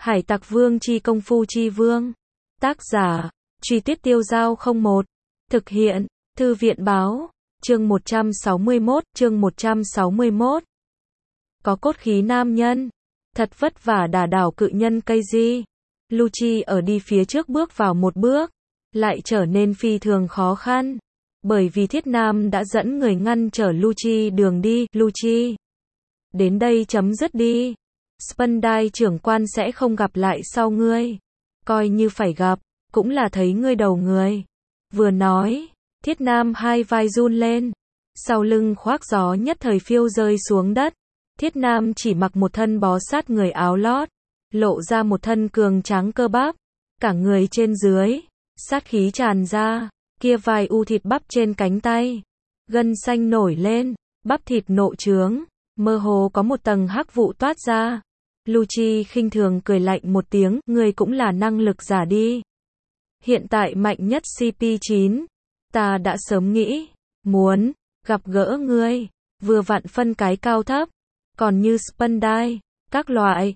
Hải Tặc Vương chi công phu chi vương. Tác giả, Truy Tuyết Tiêu Giao 01. Thực hiện, Thư viện Báo. Chương 161, chương 161. Có cốt khí nam nhân. Thật vất vả đả đảo cự nhân cây di. Lucci ở đi phía trước bước vào một bước, lại trở nên phi thường khó khăn. Bởi vì Thiết Nam đã dẫn người ngăn trở Lucci đường đi. Lucci, đến đây chấm dứt đi. Spandai trưởng quan sẽ không gặp lại sau ngươi. Coi như phải gặp, cũng là thấy ngươi đầu người. Vừa nói, Thiết Nam hai vai run lên. Sau lưng khoác gió nhất thời phiêu rơi xuống đất. Thiết Nam chỉ mặc một thân bó sát người áo lót, lộ ra một thân cường tráng cơ bắp. Cả người trên dưới, sát khí tràn ra, kia vài u thịt bắp trên cánh tay. Gân xanh nổi lên, bắp thịt nộ trướng, mơ hồ có một tầng hắc vụ toát ra. Lucci khinh thường cười lạnh một tiếng, ngươi cũng là năng lực giả đi. Hiện tại mạnh nhất CP9, ta đã sớm nghĩ, muốn gặp gỡ ngươi, vừa vặn phân cái cao thấp, còn như Spandai, các loại,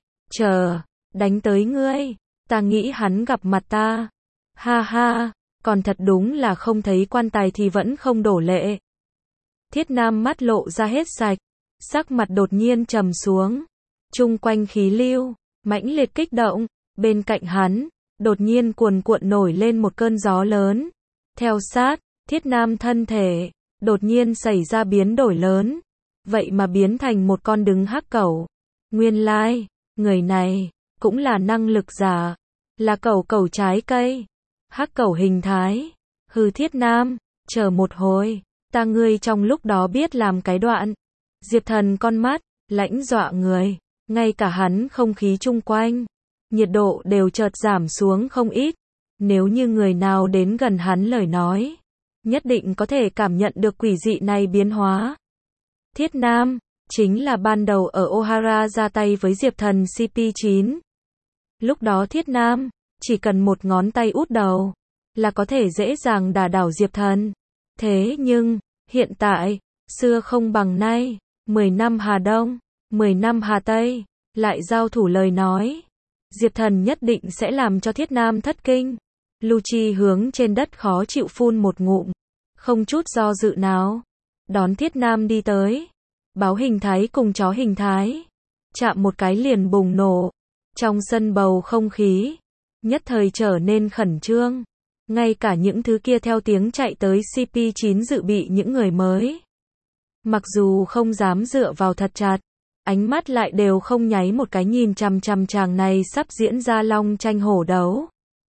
đánh tới ngươi, ta nghĩ hắn gặp mặt ta. Ha ha, còn thật đúng là không thấy quan tài thì vẫn không đổ lệ. Thiết Nam mắt lộ ra hết sạch, sắc mặt đột nhiên trầm xuống. Chung quanh khí lưu mãnh liệt kích động, bên cạnh hắn đột nhiên cuồn cuộn nổi lên một cơn gió lớn. Theo sát, Thiết Nam thân thể đột nhiên xảy ra biến đổi lớn, vậy mà biến thành một con đứng hắc cẩu. Nguyên lai, người này cũng là năng lực giả, là cẩu trái cây, hắc cẩu hình thái. Hừ, Thiết Nam, chờ một hồi, ta ngươi trong lúc đó biết làm cái đoạn. Diệp Thần con mắt lãnh dọa người. Ngay cả hắn không khí chung quanh, nhiệt độ đều chợt giảm xuống không ít. Nếu như người nào đến gần hắn lời nói, nhất định có thể cảm nhận được quỷ dị này biến hóa. Thiết Nam, chính là ban đầu ở Ohara ra tay với Diệp Thần CP9. Lúc đó Thiết Nam, chỉ cần một ngón tay út đầu, là có thể dễ dàng đả đảo Diệp Thần. Thế nhưng, hiện tại, xưa không bằng nay, 10 năm Hà Đông, 10 năm Hà Tây, lại giao thủ lời nói, Diệp Thần nhất định sẽ làm cho Thiết Nam thất kinh. Lucci hướng trên đất khó chịu phun một ngụm, không chút do dự nào, đón Thiết Nam đi tới. Báo hình thái cùng chó hình thái, chạm một cái liền bùng nổ. Trong sân bầu không khí, nhất thời trở nên khẩn trương. Ngay cả những thứ kia theo tiếng chạy tới CP9 dự bị những người mới. Mặc dù không dám dựa vào thật chặt, ánh mắt lại đều không nháy một cái nhìn chằm chằm chàng này sắp diễn ra long tranh hổ đấu.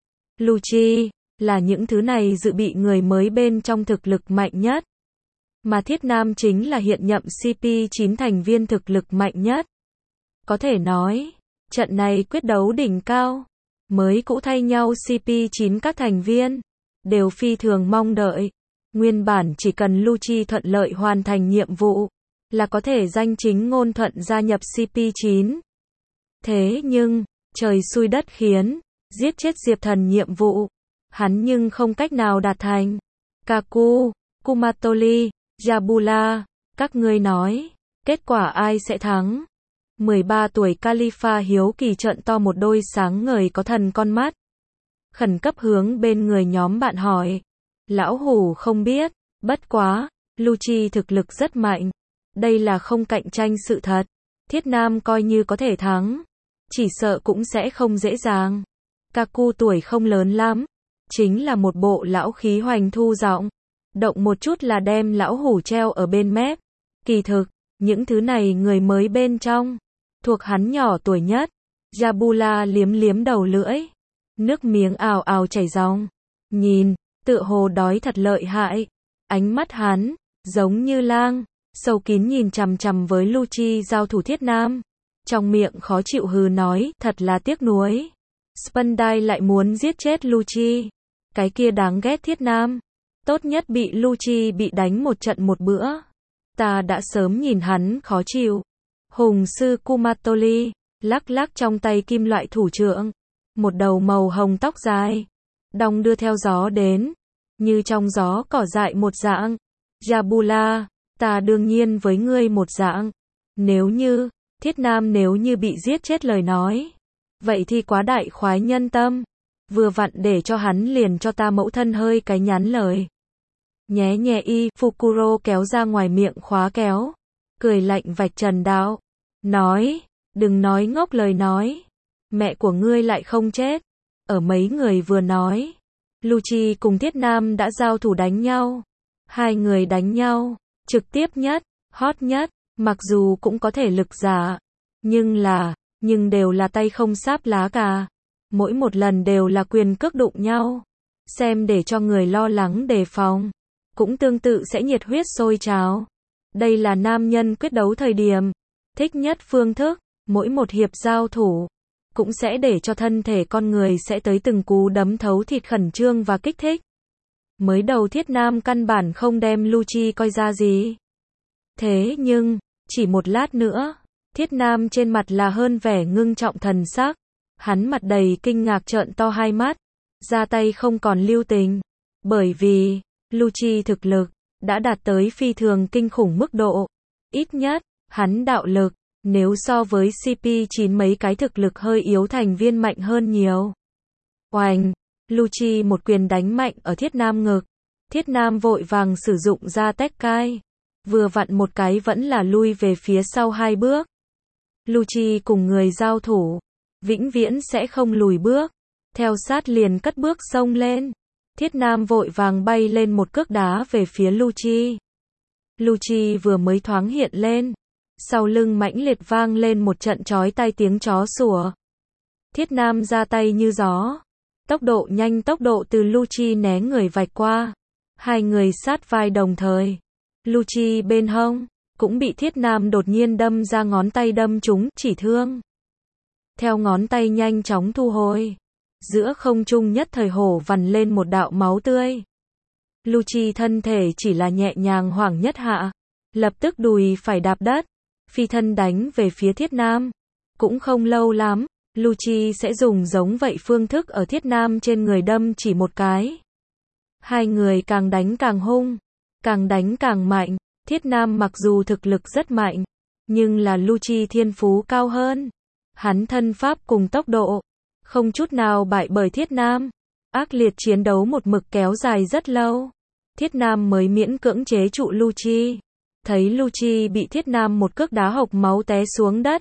Lucci, là những thứ này dự bị người mới bên trong thực lực mạnh nhất. Mà Thiết Nam chính là hiện nhậm CP9 thành viên thực lực mạnh nhất. Có thể nói, trận này quyết đấu đỉnh cao, mới cũ thay nhau CP9 các thành viên, đều phi thường mong đợi. Nguyên bản chỉ cần Lucci thuận lợi hoàn thành nhiệm vụ, là có thể danh chính ngôn thuận gia nhập CP9. Thế nhưng, trời xui đất khiến, giết chết Diệp Thần nhiệm vụ, hắn nhưng không cách nào đạt thành. Kaku, Kumatori, Jabula, các ngươi nói, kết quả ai sẽ thắng? 13 tuổi Khalifa hiếu kỳ trợn to một đôi sáng ngời có thần con mắt. Khẩn cấp hướng bên người nhóm bạn hỏi. Lão hủ không biết, bất quá, Lucci thực lực rất mạnh. Đây là không cạnh tranh sự thật. Thiết Nam coi như có thể thắng, chỉ sợ cũng sẽ không dễ dàng. Kaku tuổi không lớn lắm, chính là một bộ lão khí hoành thu giọng, động một chút là đem lão hủ treo ở bên mép. Kỳ thực, những thứ này người mới bên trong, thuộc hắn nhỏ tuổi nhất. Jabula liếm liếm đầu lưỡi, nước miếng ào ào chảy ròng. Nhìn, tựa hồ đói thật lợi hại. Ánh mắt hắn, giống như lang, sâu kín nhìn chằm chằm với Lucci giao thủ Thiết Nam. Trong miệng khó chịu hừ nói, thật là tiếc nuối. Spandai lại muốn giết chết Lucci. Cái kia đáng ghét Thiết Nam. Tốt nhất bị Lucci bị đánh một trận một bữa. Ta đã sớm nhìn hắn khó chịu. Hùng sư Kumatori, lắc lắc trong tay kim loại thủ trượng. Một đầu màu hồng tóc dài, đong đưa theo gió đến, như trong gió cỏ dại một dạng. Jabula, ta đương nhiên với ngươi một dạng. Nếu như, Thiết Nam nếu như bị giết chết lời nói, Vậy thì quá đại khoái nhân tâm. Vừa vặn để cho hắn liền cho ta mẫu thân hơi cái nhắn lời. Nhé nhẹ y, Fukuro kéo ra ngoài miệng khóa kéo. Cười lạnh vạch trần đạo. Nói, đừng nói ngốc lời nói. Mẹ của ngươi lại không chết. Ở mấy người vừa nói. Lucci cùng Thiết Nam đã giao thủ đánh nhau. Hai người đánh nhau. Trực tiếp nhất, hot nhất. Mặc dù cũng có thể lực giả. Nhưng đều là tay không sáp lá cà. Mỗi một lần đều là quyền cước đụng nhau. Xem để cho người lo lắng đề phòng. Cũng tương tự sẽ nhiệt huyết sôi trào. Đây là nam nhân quyết đấu thời điểm. Thích nhất phương thức. Mỗi một hiệp giao thủ. Cũng sẽ để cho thân thể con người sẽ tới từng cú đấm thấu thịt khẩn trương và kích thích. Mới đầu Thiết Nam căn bản không đem Lucci coi ra gì. Thế nhưng, chỉ một lát nữa, Thiết Nam trên mặt là hơn vẻ ngưng trọng thần sắc. Hắn mặt đầy kinh ngạc trợn to hai mắt, ra tay không còn lưu tình. Bởi vì, Lucci thực lực, đã đạt tới phi thường kinh khủng mức độ. Ít nhất, hắn đạo lực, nếu so với CP9 mấy cái thực lực hơi yếu thành viên mạnh hơn nhiều. Oành, Lucci một quyền đánh mạnh ở Thiết Nam ngực. Thiết Nam vội vàng sử dụng ra Tekkai. Vừa vặn một cái vẫn là lui về phía sau 2 bước. Lucci cùng người giao thủ, vĩnh viễn sẽ không lùi bước. Theo sát liền cất bước xông lên. Thiết Nam vội vàng bay lên một cước đá về phía Lucci. Lucci vừa mới thoáng hiện lên. Sau lưng mãnh liệt vang lên một trận chói tai tiếng chó sủa. Thiết Nam ra tay như gió. Tốc độ nhanh, tốc độ từ Lucci né người vạch qua. Hai người sát vai đồng thời. Lucci bên hông, cũng bị Thiết Nam đột nhiên đâm ra ngón tay đâm trúng, chỉ thương. Theo ngón tay nhanh chóng thu hồi. Giữa không trung nhất thời hổ vằn lên một đạo máu tươi. Lucci thân thể chỉ là nhẹ nhàng hoảng nhất hạ. Lập tức đùi phải đạp đất. Phi thân đánh về phía Thiết Nam. Cũng không lâu lắm, Lucci sẽ dùng giống vậy phương thức ở Thiết Nam trên người đâm chỉ một cái. Hai người càng đánh càng hung, càng đánh càng mạnh. Thiết Nam mặc dù thực lực rất mạnh, nhưng là Lucci thiên phú cao hơn. Hắn thân pháp cùng tốc độ, không chút nào bại bởi Thiết Nam. Ác liệt chiến đấu một mực kéo dài rất lâu. Thiết Nam mới miễn cưỡng chế trụ Lucci. Thấy Lucci bị Thiết Nam một cước đá hộc máu té xuống đất.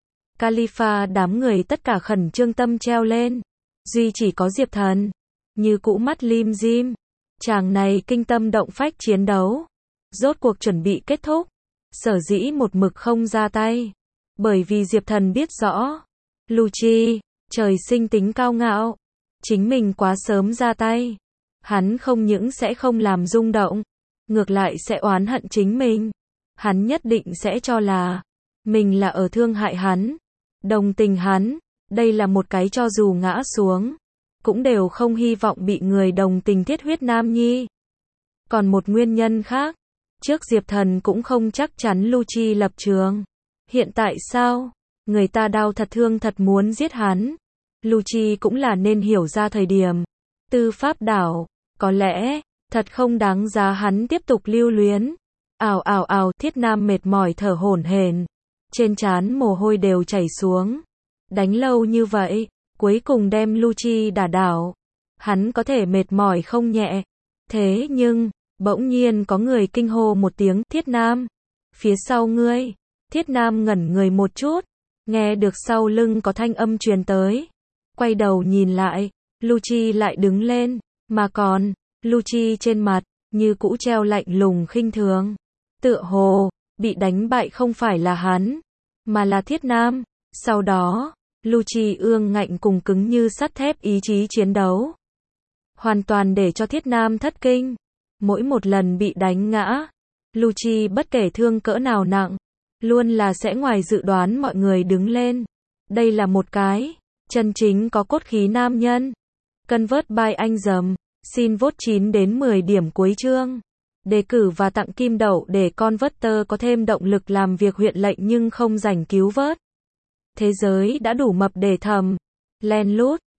Khalifa đám người tất cả khẩn trương tâm treo lên. Duy chỉ có Diệp Thần, như cũ mắt lim dim. Chàng này kinh tâm động phách chiến đấu. Rốt cuộc chuẩn bị kết thúc. Sở dĩ một mực không ra tay. Bởi vì Diệp Thần biết rõ. Lucci, trời sinh tính cao ngạo. Chính mình quá sớm ra tay. Hắn không những sẽ không làm rung động. Ngược lại sẽ oán hận chính mình. Hắn nhất định sẽ cho là mình là ở thương hại hắn, đồng tình hắn. Đây là một cái cho dù ngã xuống, cũng đều không hy vọng bị người đồng tình thiết huyết nam nhi. Còn một nguyên nhân khác, trước Diệp Thần cũng không chắc chắn Lucci lập trường. Hiện tại sao? Người ta đau thật thương thật muốn giết hắn. Lucci cũng là nên hiểu ra thời điểm. Tư pháp đảo, có lẽ thật không đáng giá hắn tiếp tục lưu luyến. Ào ào ào, Thiết Nam mệt mỏi thở hổn hển. Trên trán mồ hôi đều chảy xuống. Đánh lâu như vậy, cuối cùng đem Lucci đả đảo. Hắn có thể mệt mỏi không nhẹ. Thế nhưng, bỗng nhiên có người kinh hô một tiếng, Thiết Nam. Phía sau ngươi. Thiết Nam ngẩn người một chút. Nghe được sau lưng có thanh âm truyền tới. Quay đầu nhìn lại, Lucci lại đứng lên. Mà còn, Lucci trên mặt, như cũ treo lạnh lùng khinh thường. Tựa hồ, bị đánh bại không phải là hắn, mà là Thiết Nam. Sau đó, Lucci ương ngạnh cùng cứng như sắt thép ý chí chiến đấu. Hoàn toàn để cho Thiết Nam thất kinh. Mỗi một lần bị đánh ngã, Lucci bất kể thương cỡ nào nặng, luôn là sẽ ngoài dự đoán mọi người đứng lên. Đây là một cái, chân chính có cốt khí nam nhân. Convert by anh dầm. Xin vote 9 đến 10 điểm cuối chương. Đề cử và tặng kim đậu để Converter có thêm động lực làm việc huyện lệnh nhưng không rảnh cứu vớt. Thế giới đã đủ mập để thầm. Len lút.